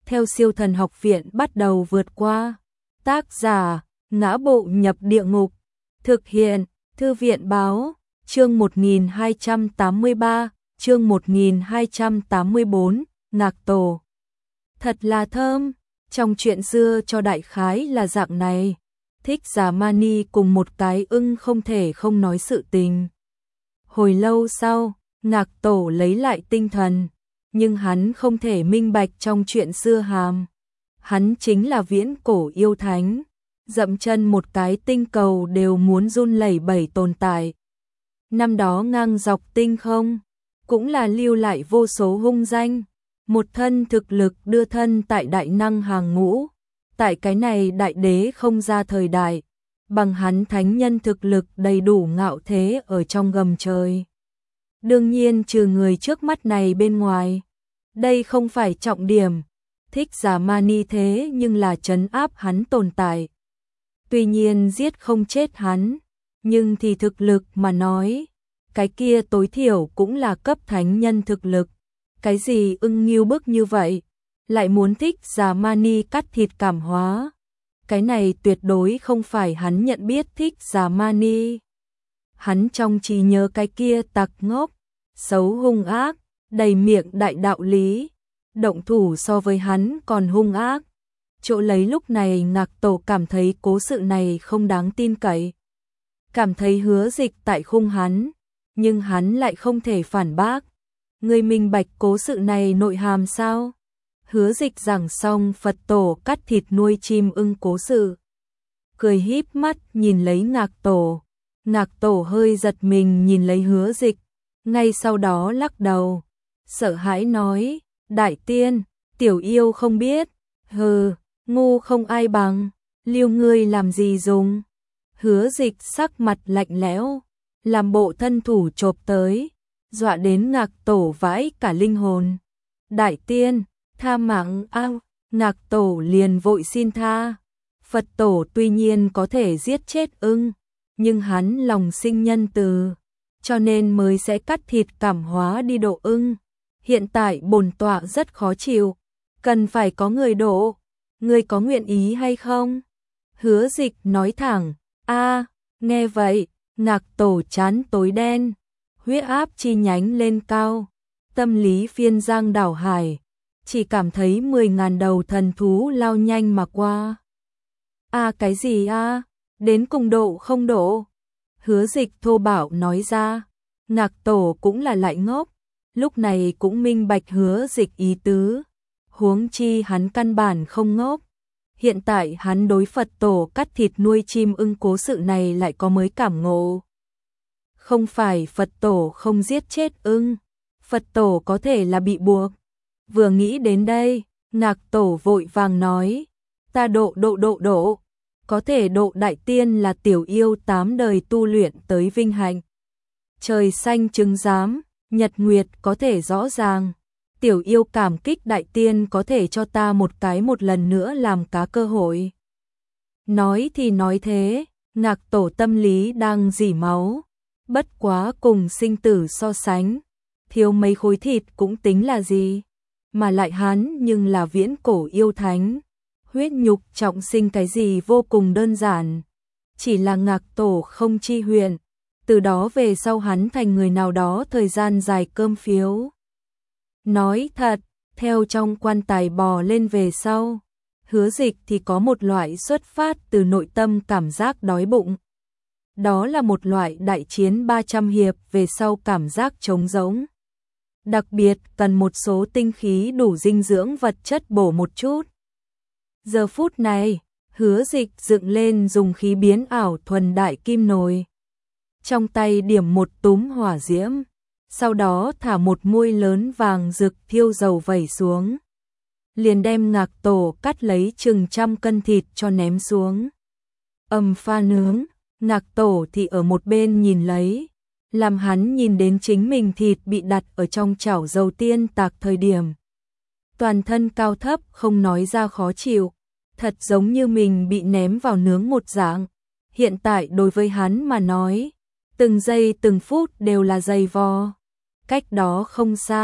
theo Siêu Thần Học Viện bắt đầu vượt qua. Tác giả: Ngã Bộ Nhập Địa Ngục. Thực hiện: Thư viện báo. Chương 1283, chương 1284, Ngạc Tổ. Thật là thơm. Trong chuyện xưa cho đại khái là dạng này. Thích Giả Mani cùng một cái ưng không thể không nói sự tình. Hồi lâu sau, Ngạc Tổ lấy lại tinh thần, nhưng hắn không thể minh bạch trong chuyện xưa hàm. Hắn chính là viễn cổ yêu thánh, dậm chân một cái tinh cầu đều muốn run lẩy bẩy tồn tại. Năm đó ngang dọc tinh không, cũng là lưu lại vô số hung danh, một thân thực lực đưa thân tại đại năng hàng ngũ. Tại cái này đại đế không ra thời đại, bằng hắn thánh nhân thực lực đầy đủ ngạo thế ở trong gầm trời. Đương nhiên trừ người trước mắt này bên ngoài, đây không phải trọng điểm. Thích Giả Mani thế nhưng là trấn áp hắn tồn tại. Tuy nhiên giết không chết hắn, nhưng thì thực lực mà nói, cái kia tối thiểu cũng là cấp thánh nhân thực lực. Cái gì ưng nghiêu bức như vậy, lại muốn Thích Giả Mani cắt thịt cảm hóa. Cái này tuyệt đối không phải hắn nhận biết Thích Giả Mani. Hắn trong trí nhớ cái kia tặc ngốc, xấu hung ác, đầy miệng đại đạo lý, động thủ so với hắn còn hung ác. Chỗ lấy lúc này Ngạc Tổ cảm thấy cố sự này không đáng tin cậy. Cảm thấy Hứa Dịch tại khung hắn, nhưng hắn lại không thể phản bác. Người minh bạch cố sự này nội hàm sao? Hứa Dịch giảng xong Phật Tổ cắt thịt nuôi chim ưng cố sự, cười híp mắt nhìn lấy Ngạc Tổ. Ngạc Tổ hơi giật mình nhìn lấy Hứa Dịch, ngay sau đó lắc đầu, sợ hãi nói: Đại tiên, tiểu yêu không biết. Hừ, ngu không ai bằng, liêu ngươi làm gì dùng. Hứa Dịch sắc mặt lạnh lẽo, làm bộ thân thủ chộp tới, dọa đến Ngạc Tổ vãi cả linh hồn. Đại tiên, tha mạng ao. Ngạc Tổ liền vội xin tha. Phật Tổ tuy nhiên có thể giết chết ưng, nhưng hắn lòng sinh nhân từ, cho nên mới sẽ cắt thịt cảm hóa đi độ ưng. Hiện tại bổn tọa rất khó chịu, cần phải có người độ. Ngươi có nguyện ý hay không? Hứa Dịch nói thẳng. Nghe vậy, Ngạc Tổ chán tối đen, huyết áp chi nhánh lên cao, tâm lý phiên giang đảo hải, chỉ cảm thấy 10.000 đầu thần thú lao nhanh mà qua. Cái gì đến cùng độ không độ? Hứa Dịch thô bạo nói ra. Ngạc Tổ cũng là lại ngốc, lúc này cũng minh bạch Hứa Dịch ý tứ, huống chi hắn căn bản không ngốc. Hiện tại hắn đối Phật Tổ cắt thịt nuôi chim ưng cố sự này lại có mới cảm ngộ. Không phải Phật Tổ không giết chết ưng, Phật Tổ có thể là bị buộc. Vừa nghĩ đến đây, Ngạc Tổ vội vàng nói: Ta độ, có thể độ đại tiên là tiểu yêu 8 đời tu luyện tới vinh hạnh. Trời xanh chứng giám, nhật nguyệt có thể rõ ràng. Tiểu yêu cảm kích đại tiên có thể cho ta một lần nữa làm cá cơ hội. Nói thì nói thế, Ngạc Tổ tâm lý đang rỉ máu. Bất quá cùng sinh tử so sánh, thiếu mấy khối thịt cũng tính là gì. Mà lại hắn nhưng là viễn cổ yêu thánh, huyết nhục trọng sinh cái gì vô cùng đơn giản. Chỉ là Ngạc Tổ không chi huyện, từ đó về sau hắn thành người nào đó thời gian dài cơm phiếu. Nói thật, theo trong quan tài bò lên về sau, Hứa Dịch thì có một loại xuất phát từ nội tâm cảm giác đói bụng. Đó là một loại đại chiến 300 hiệp về sau cảm giác trống rỗng. Đặc biệt cần một số tinh khí đủ dinh dưỡng vật chất bổ một chút. Giờ phút này, Hứa Dịch dựng lên dùng khí biến ảo thuần đại kim nồi. Trong tay điểm một túm hỏa diễm, sau đó thả một muôi lớn vàng rực thiêu dầu vẩy xuống. Liền đem Ngạc Tổ cắt lấy chừng 100 cân thịt cho ném xuống. Pha nướng, Ngạc Tổ thì ở một bên nhìn lấy, làm hắn nhìn đến chính mình thịt bị đặt ở trong chảo dầu tiên tạc thời điểm. Toàn thân cao thấp không nói ra khó chịu, thật giống như mình bị ném vào nướng một dạng. Hiện tại đối với hắn mà nói, từng giây từng phút đều là dày vò. Cách đó không xa,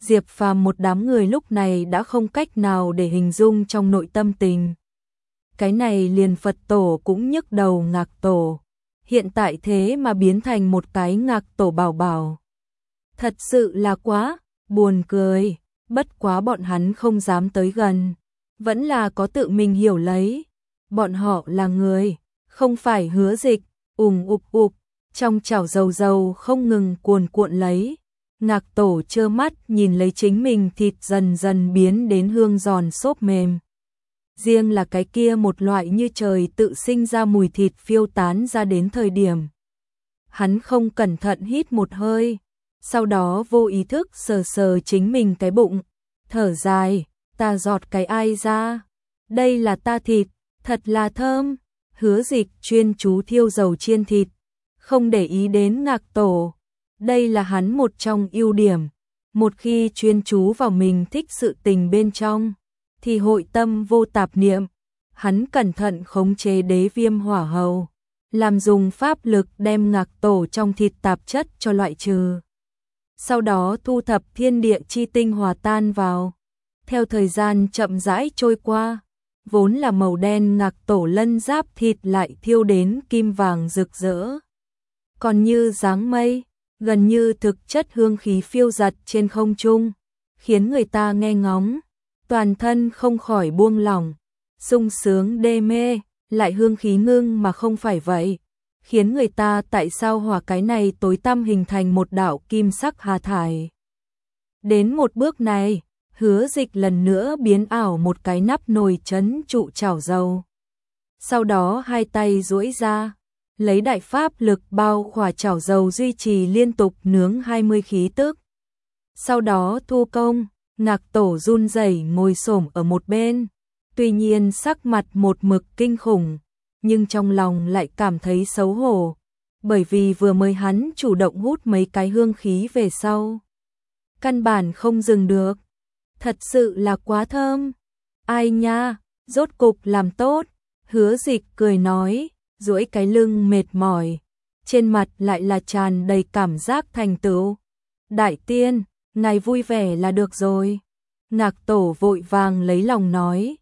Diệp Phàm một đám người lúc này đã không cách nào để hình dung trong nội tâm tình. Cái này liền Phật tổ cũng nhức đầu Ngạc tổ. Hiện tại thế mà biến thành một cái Ngạc tổ bảo bảo. Thật sự là quá buồn cười, bất quá bọn hắn không dám tới gần. Vẫn là có tự mình hiểu lấy. Bọn họ là người, không phải Hứa Dịch, ục, trong chảo dầu dầu không ngừng cuồn cuộn lấy. Ngạc tổ trơ mắt nhìn lấy chính mình thịt dần dần biến đến hương giòn xốp mềm. Riêng là cái kia một loại như trời tự sinh ra mùi thịt phiêu tán ra đến thời điểm. Hắn không cẩn thận hít một hơi, sau đó vô ý thức sờ sờ chính mình cái bụng, thở dài, ta giọt cái ai ra, đây là ta thịt, thật là thơm. Hứa Dịch chuyên chú thiêu dầu chiên thịt, không để ý đến Ngạc tổ. Đây là hắn một trong ưu điểm, một khi chuyên chú vào mình thích sự tình bên trong, thì hội tâm vô tạp niệm. Hắn cẩn thận khống chế đế viêm hỏa hầu, làm dùng pháp lực đem Ngạc tổ trong thịt tạp chất cho loại trừ. Sau đó thu thập thiên địa chi tinh hòa tan vào. Theo thời gian chậm rãi trôi qua, vốn là màu đen Ngạc tổ lân giáp thịt lại thiêu đến kim vàng rực rỡ. Còn như dáng mây, gần như thực chất hương khí phiêu dật trên không trung, khiến người ta nghe ngóng, toàn thân không khỏi buông lỏng, sung sướng đê mê, lại hương khí ngưng mà không phải vậy, khiến người ta tại sao hỏa cái này tối tăm hình thành một đạo kim sắc hà thải. Đến một bước này, Hứa Dịch lần nữa biến ảo một cái nắp nồi trấn trụ chảo dầu. Sau đó hai tay duỗi ra, lấy đại pháp lực bao khỏa chảo dầu duy trì liên tục nướng 20 khí tức. Sau đó thu công, Ngạc tổ run rẩy ngồi xổm ở một bên, tuy nhiên sắc mặt một mực kinh khủng, nhưng trong lòng lại cảm thấy xấu hổ, bởi vì vừa mới hắn chủ động hút mấy cái hương khí về sau. Căn bản không dừng được, thật sự là quá thơm. Ai nha, rốt cục làm tốt, Hứa Dịch cười nói, duỗi cái lưng mệt mỏi, trên mặt lại là tràn đầy cảm giác thành tựu. Đại tiên, ngài vui vẻ là được rồi. Ngạc tổ vội vàng lấy lòng nói,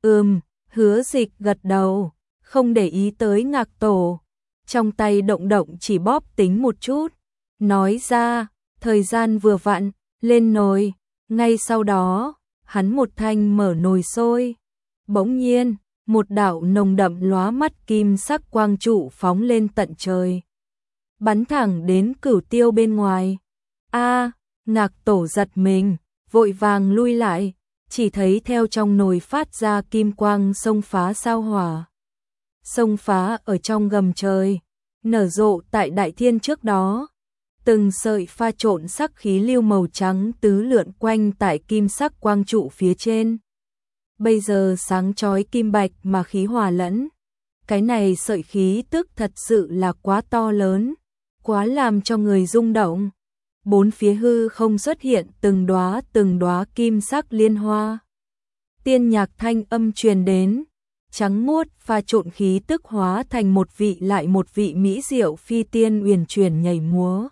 Hứa Dịch gật đầu, không để ý tới Ngạc tổ, trong tay động động chỉ bóp tính một chút, nói ra, thời gian vừa vặn, lên nồi. Ngay sau đó, hắn một thanh mở nồi sôi, bỗng nhiên, một đạo nồng đậm lóa mắt kim sắc quang trụ phóng lên tận trời, bắn thẳng đến Cửu Tiêu bên ngoài. Ngạc tổ giật mình, vội vàng lui lại, chỉ thấy theo trong nồi phát ra kim quang xông phá sao hỏa. Xông phá ở trong gầm trời, nở rộ tại đại thiên trước đó. Từng sợi pha trộn sắc khí lưu màu trắng tứ lượn quanh tại kim sắc quang trụ phía trên. Bây giờ sáng chói kim bạch mà khí hòa lẫn. Cái này sợi khí tức thật sự là quá to lớn, quá làm cho người rung động. Bốn phía hư không xuất hiện từng đóa kim sắc liên hoa. Tiên nhạc thanh âm truyền đến, trắng muốt pha trộn khí tức hóa thành một vị lại một vị mỹ diệu phi tiên uyển chuyển nhảy múa.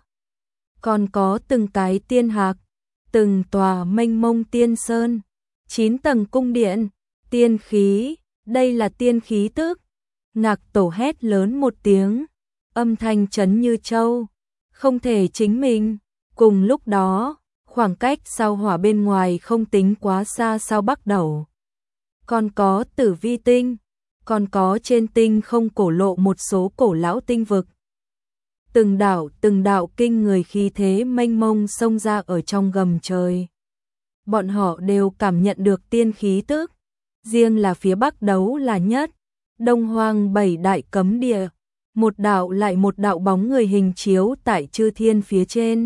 Còn có từng cái tiên hạc, từng tòa mênh mông tiên sơn, 9 tầng cung điện, tiên khí, đây là tiên khí tức. Ngạc tổ hét lớn một tiếng, âm thanh chấn như châu, không thể chính mình. Cùng lúc đó, khoảng cách sao hỏa bên ngoài không tính quá xa sao Bắc Đầu. Còn có Tử Vi tinh, còn có trên tinh không cổ lộ một số cổ lão tinh vực. Từng đạo kinh người khí thế mênh mông xông ra ở trong gầm trời. Bọn họ đều cảm nhận được tiên khí tức, riêng là phía Bắc đấu là nhất, Đông Hoang 7 đại cấm địa, một đạo lại một đạo bóng người hình chiếu tại chư thiên phía trên.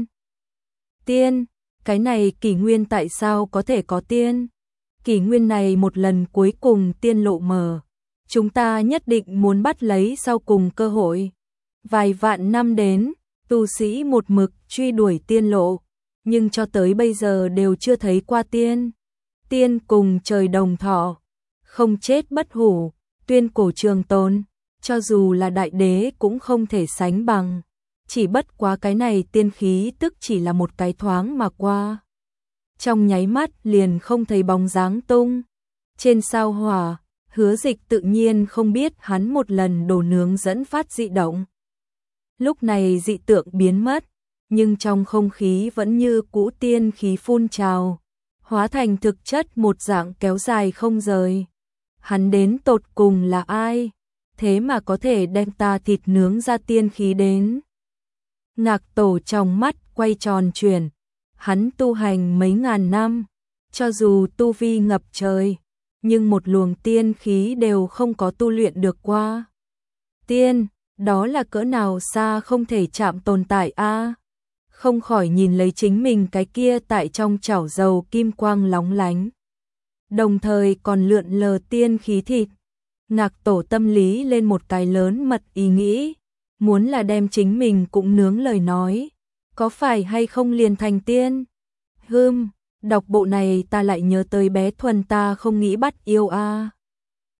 Tiên, cái này kỷ nguyên tại sao có thể có tiên? Kỷ nguyên này một lần cuối cùng tiên lộ mở, chúng ta nhất định muốn bắt lấy sau cùng cơ hội. Vài vạn năm đến, tu sĩ một mực truy đuổi tiên lộ, nhưng cho tới bây giờ đều chưa thấy qua tiên. Tiên cùng trời đồng thọ, không chết bất hủ, tuyên cổ trường tồn, cho dù là đại đế cũng không thể sánh bằng. Chỉ bất quá cái này tiên khí tức chỉ là một cái thoáng mà qua. trong nháy mắt liền không thấy bóng dáng tung. Trên sao hỏa, Hứa Dịch tự nhiên không biết hắn một lần đồ nướng dẫn phát dị động. Lúc này dị tượng biến mất, nhưng trong không khí vẫn như cũ tiên khí phun trào, hóa thành thực chất một dạng kéo dài không rời. Hắn đến tột cùng là ai? Thế mà có thể đem ta thịt nướng ra tiên khí đến. Ngạc Tổ trong mắt quay tròn chuyển, hắn tu hành mấy ngàn năm, cho dù tu vi ngập trời, nhưng một luồng tiên khí đều không có tu luyện được qua. Tiên, đó là cỡ nào xa không thể chạm tồn tại a? Không khỏi nhìn lấy chính mình cái kia tại trong chảo dầu kim quang lóng lánh, đồng thời còn lượn lờ tiên khí thịt. Ngạc Tổ tâm lý lên một cái lớn mật ý nghĩ, muốn là đem chính mình cũng nướng lời nói, có phải hay không liền thành tiên? Đọc bộ này ta lại nhớ tới bé Thuần ta không nghĩ bắt yêu a.